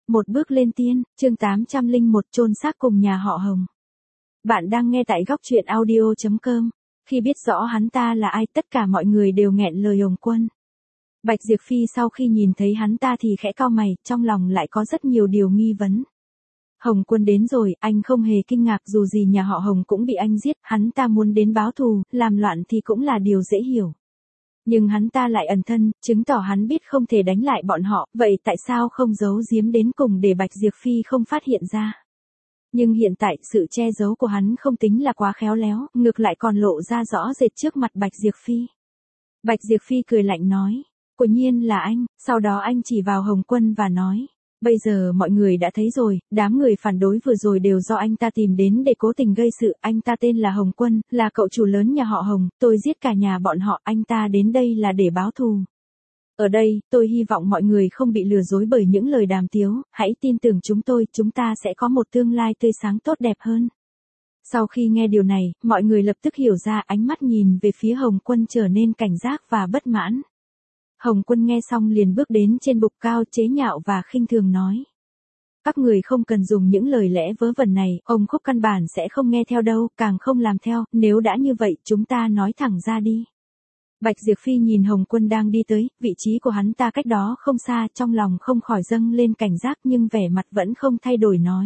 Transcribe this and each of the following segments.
Một bước lên tiên, chương 801 chôn xác cùng nhà họ Hồng. Bạn đang nghe tại góc truyện audio.com. Khi biết rõ hắn ta là ai, tất cả mọi người đều nghẹn lời Hồng Quân. Bạch Diệp Phi sau khi nhìn thấy hắn ta thì khẽ cau mày, trong lòng lại có rất nhiều điều nghi vấn. Hồng Quân đến rồi, anh không hề kinh ngạc, dù gì nhà họ Hồng cũng bị anh giết, hắn ta muốn đến báo thù, làm loạn thì cũng là điều dễ hiểu. Nhưng hắn ta lại ẩn thân, chứng tỏ hắn biết không thể đánh lại bọn họ, vậy tại sao không giấu giếm đến cùng để Bạch Diệp Phi không phát hiện ra? Nhưng hiện tại, sự che giấu của hắn không tính là quá khéo léo, ngược lại còn lộ ra rõ rệt trước mặt Bạch Diệp Phi. Bạch Diệp Phi cười lạnh nói, quả nhiên là anh, sau đó anh chỉ vào Hồng Quân và nói. Bây giờ mọi người đã thấy rồi, đám người phản đối vừa rồi đều do anh ta tìm đến để cố tình gây sự, anh ta tên là Hồng Quân, là cậu chủ lớn nhà họ Hồng, tôi giết cả nhà bọn họ, anh ta đến đây là để báo thù. Ở đây, tôi hy vọng mọi người không bị lừa dối bởi những lời đàm tiếu, hãy tin tưởng chúng ta sẽ có một tương lai tươi sáng tốt đẹp hơn. Sau khi nghe điều này, mọi người lập tức hiểu ra, ánh mắt nhìn về phía Hồng Quân trở nên cảnh giác và bất mãn. Hồng Quân nghe xong liền bước đến trên bục cao chế nhạo và khinh thường nói. Các người không cần dùng những lời lẽ vớ vẩn này, ông Khúc căn bản sẽ không nghe theo đâu, càng không làm theo, nếu đã như vậy chúng ta nói thẳng ra đi. Bạch Diệp Phi nhìn Hồng Quân đang đi tới, vị trí của hắn ta cách đó không xa, trong lòng không khỏi dâng lên cảnh giác nhưng vẻ mặt vẫn không thay đổi nói.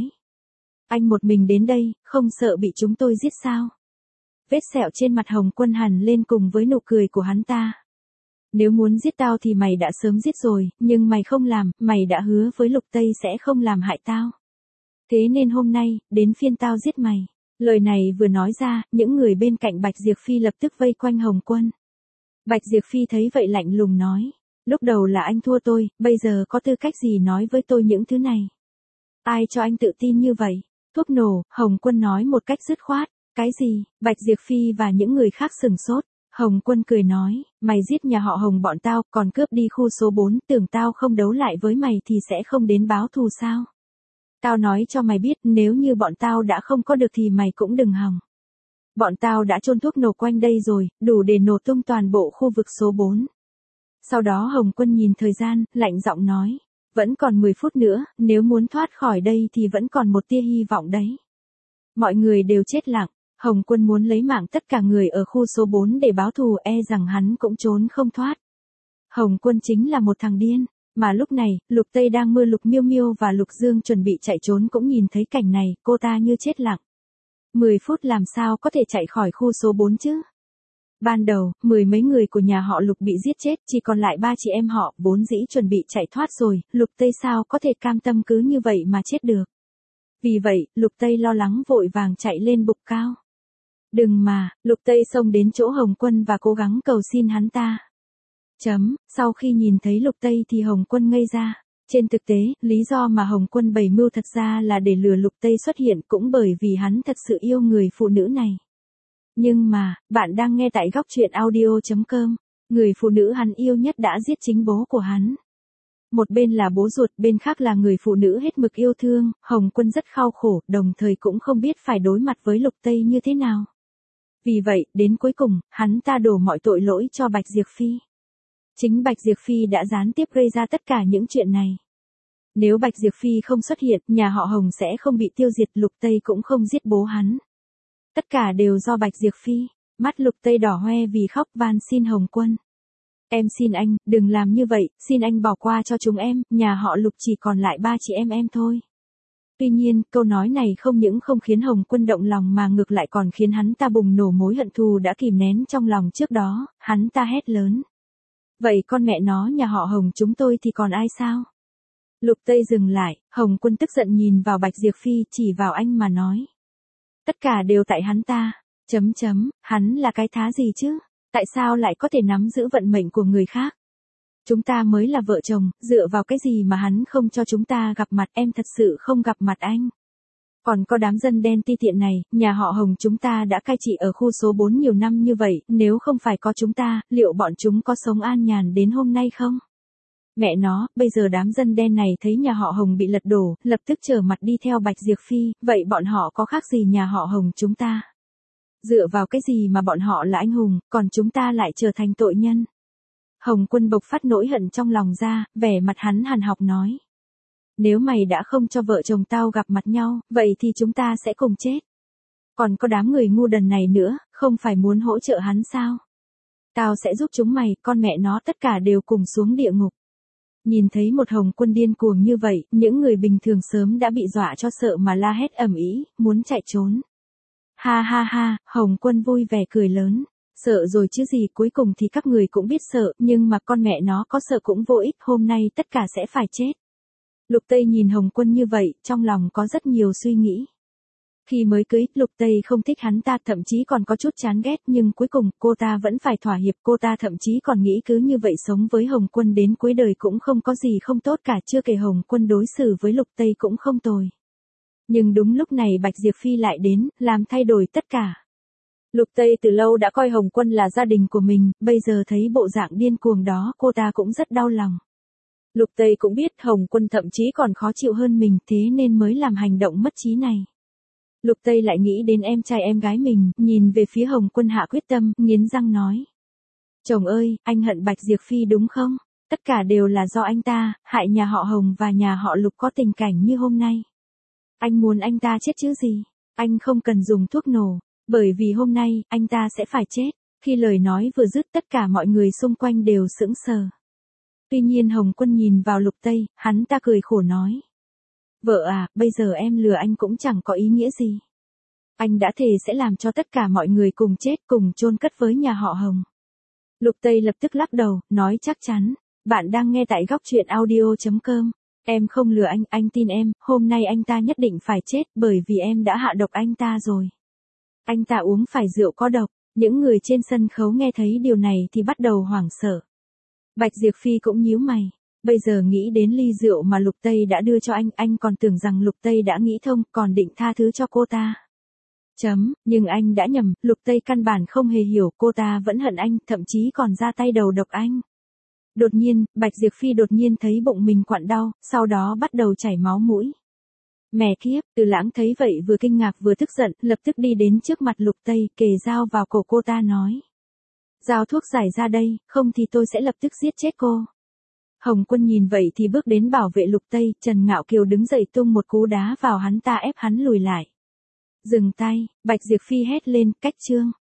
Anh một mình đến đây, không sợ bị chúng tôi giết sao? Vết sẹo trên mặt Hồng Quân hằn lên cùng với nụ cười của hắn ta. Nếu muốn giết tao thì mày đã sớm giết rồi, nhưng mày không làm, mày đã hứa với Lục Tây sẽ không làm hại tao. Thế nên hôm nay, đến phiên tao giết mày. Lời này vừa nói ra, những người bên cạnh Bạch Diệp Phi lập tức vây quanh Hồng Quân. Bạch Diệp Phi thấy vậy lạnh lùng nói, lúc đầu là anh thua tôi, bây giờ có tư cách gì nói với tôi những thứ này? Ai cho anh tự tin như vậy? Thuốc nổ, Hồng Quân nói một cách dứt khoát. Cái gì? Bạch Diệp Phi và những người khác sừng sốt. Hồng Quân cười nói, mày giết nhà họ Hồng bọn tao, còn cướp đi khu số 4, tưởng tao không đấu lại với mày thì sẽ không đến báo thù sao? Tao nói cho mày biết, nếu như bọn tao đã không có được thì mày cũng đừng hòng. Bọn tao đã chôn thuốc nổ quanh đây rồi, đủ để nổ tung toàn bộ khu vực số 4. Sau đó Hồng Quân nhìn thời gian, lạnh giọng nói, vẫn còn 10 phút nữa, nếu muốn thoát khỏi đây thì vẫn còn một tia hy vọng đấy. Mọi người đều chết lặng. Hồng Quân muốn lấy mạng tất cả người ở khu số 4 để báo thù, e rằng hắn cũng trốn không thoát. Hồng Quân chính là một thằng điên, mà lúc này, Lục Tây đang mưa, Lục Miêu Miêu và Lục Dương chuẩn bị chạy trốn cũng nhìn thấy cảnh này, cô ta như chết lặng. 10 phút làm sao có thể chạy khỏi khu số 4 chứ? Ban đầu, 10 mấy người của nhà họ Lục bị giết chết, chỉ còn lại 3 chị em họ, vốn dĩ chuẩn bị chạy thoát rồi, Lục Tây sao có thể cam tâm cứ như vậy mà chết được. Vì vậy, Lục Tây lo lắng vội vàng chạy lên bục cao. Đừng mà, Lục Tây xông đến chỗ Hồng Quân và cố gắng cầu xin hắn ta. Sau khi nhìn thấy Lục Tây thì Hồng Quân ngây ra. Trên thực tế, lý do mà Hồng Quân bày mưu thật ra là để lừa Lục Tây xuất hiện cũng bởi vì hắn thật sự yêu người phụ nữ này. Nhưng mà, bạn đang nghe tại góc truyện audio.com, người phụ nữ hắn yêu nhất đã giết chính bố của hắn. Một bên là bố ruột, bên khác là người phụ nữ hết mực yêu thương, Hồng Quân rất khao khổ, đồng thời cũng không biết phải đối mặt với Lục Tây như thế nào. Vì vậy, đến cuối cùng, hắn ta đổ mọi tội lỗi cho Bạch Diệp Phi. Chính Bạch Diệp Phi đã gián tiếp gây ra tất cả những chuyện này. Nếu Bạch Diệp Phi không xuất hiện, nhà họ Hồng sẽ không bị tiêu diệt, Lục Tây cũng không giết bố hắn. Tất cả đều do Bạch Diệp Phi. Mắt Lục Tây đỏ hoe vì khóc van xin Hồng Quân. Em xin anh, đừng làm như vậy, xin anh bỏ qua cho chúng em, nhà họ Lục chỉ còn lại 3 chị em thôi. Tuy nhiên, câu nói này không những không khiến Hồng Quân động lòng mà ngược lại còn khiến hắn ta bùng nổ mối hận thù đã kìm nén trong lòng trước đó, hắn ta hét lớn. Vậy con mẹ nó nhà họ Hồng chúng tôi thì còn ai sao? Lục Tây dừng lại, Hồng Quân tức giận nhìn vào Bạch Diệp Phi chỉ vào anh mà nói. Tất cả đều tại hắn ta, hắn là cái thá gì chứ? Tại sao lại có thể nắm giữ vận mệnh của người khác? Chúng ta mới là vợ chồng, dựa vào cái gì mà hắn không cho chúng ta gặp mặt, em thật sự không gặp mặt anh. Còn có đám dân đen ti tiện này, nhà họ Hồng chúng ta đã cai trị ở khu số 4 nhiều năm như vậy, nếu không phải có chúng ta, liệu bọn chúng có sống an nhàn đến hôm nay không? Mẹ nó, bây giờ đám dân đen này thấy nhà họ Hồng bị lật đổ, lập tức trở mặt đi theo Bạch Diệp Phi, vậy bọn họ có khác gì nhà họ Hồng chúng ta? Dựa vào cái gì mà bọn họ là anh hùng, còn chúng ta lại trở thành tội nhân? Hồng Quân bộc phát nỗi hận trong lòng ra, vẻ mặt hắn hằn học nói. Nếu mày đã không cho vợ chồng tao gặp mặt nhau, vậy thì chúng ta sẽ cùng chết. Còn có đám người ngu đần này nữa, không phải muốn hỗ trợ hắn sao? Tao sẽ giúp chúng mày, con mẹ nó tất cả đều cùng xuống địa ngục. Nhìn thấy một Hồng Quân điên cuồng như vậy, những người bình thường sớm đã bị dọa cho sợ mà la hét ầm ĩ, muốn chạy trốn. Ha ha ha, Hồng Quân vui vẻ cười lớn. Sợ rồi chứ gì, cuối cùng thì các người cũng biết sợ, nhưng mà con mẹ nó có sợ cũng vô ích, hôm nay tất cả sẽ phải chết. Lục Tây nhìn Hồng Quân như vậy, trong lòng có rất nhiều suy nghĩ. Khi mới cưới, Lục Tây không thích hắn ta, thậm chí còn có chút chán ghét, nhưng cuối cùng cô ta vẫn phải thỏa hiệp, cô ta thậm chí còn nghĩ cứ như vậy sống với Hồng Quân đến cuối đời cũng không có gì không tốt cả, chưa kể Hồng Quân đối xử với Lục Tây cũng không tồi. Nhưng đúng lúc này Bạch Diệp Phi lại đến, làm thay đổi tất cả. Lục Tây từ lâu đã coi Hồng Quân là gia đình của mình, bây giờ thấy bộ dạng điên cuồng đó cô ta cũng rất đau lòng. Lục Tây cũng biết Hồng Quân thậm chí còn khó chịu hơn mình, thế nên mới làm hành động mất trí này. Lục Tây lại nghĩ đến em trai em gái mình, nhìn về phía Hồng Quân hạ quyết tâm, nghiến răng nói. Chồng ơi, anh hận Bạch Diệp Phi đúng không? Tất cả đều là do anh ta, hại nhà họ Hồng và nhà họ Lục có tình cảnh như hôm nay. Anh muốn anh ta chết chứ gì? Anh không cần dùng thuốc nổ, bởi vì hôm nay, anh ta sẽ phải chết. Khi lời nói vừa dứt tất cả mọi người xung quanh đều sững sờ. Tuy nhiên Hồng Quân nhìn vào Lục Tây, hắn ta cười khổ nói. Vợ à, bây giờ em lừa anh cũng chẳng có ý nghĩa gì. Anh đã thề sẽ làm cho tất cả mọi người cùng chết, cùng chôn cất với nhà họ Hồng. Lục Tây lập tức lắc đầu, nói chắc chắn. Bạn đang nghe tại góc truyện audio.com. Em không lừa anh tin em, hôm nay anh ta nhất định phải chết bởi vì em đã hạ độc anh ta rồi. Anh ta uống phải rượu có độc, những người trên sân khấu nghe thấy điều này thì bắt đầu hoảng sợ. Bạch Diệp Phi cũng nhíu mày, bây giờ nghĩ đến ly rượu mà Lục Tây đã đưa cho anh còn tưởng rằng Lục Tây đã nghĩ thông, còn định tha thứ cho cô ta. Nhưng anh đã nhầm, Lục Tây căn bản không hề hiểu, cô ta vẫn hận anh, thậm chí còn ra tay đầu độc anh. Đột nhiên, Bạch Diệp Phi đột nhiên thấy bụng mình quặn đau, sau đó bắt đầu chảy máu mũi. Mẹ kiếp, Từ Lãng thấy vậy vừa kinh ngạc vừa tức giận, lập tức đi đến trước mặt Lục Tây, kề dao vào cổ cô ta nói. Giao thuốc giải ra đây, không thì tôi sẽ lập tức giết chết cô. Hồng Quân nhìn vậy thì bước đến bảo vệ Lục Tây, Trần Ngạo Kiều đứng dậy tung một cú đá vào hắn ta ép hắn lùi lại. Dừng tay, Bạch Diệp Phi hét lên, cách chương.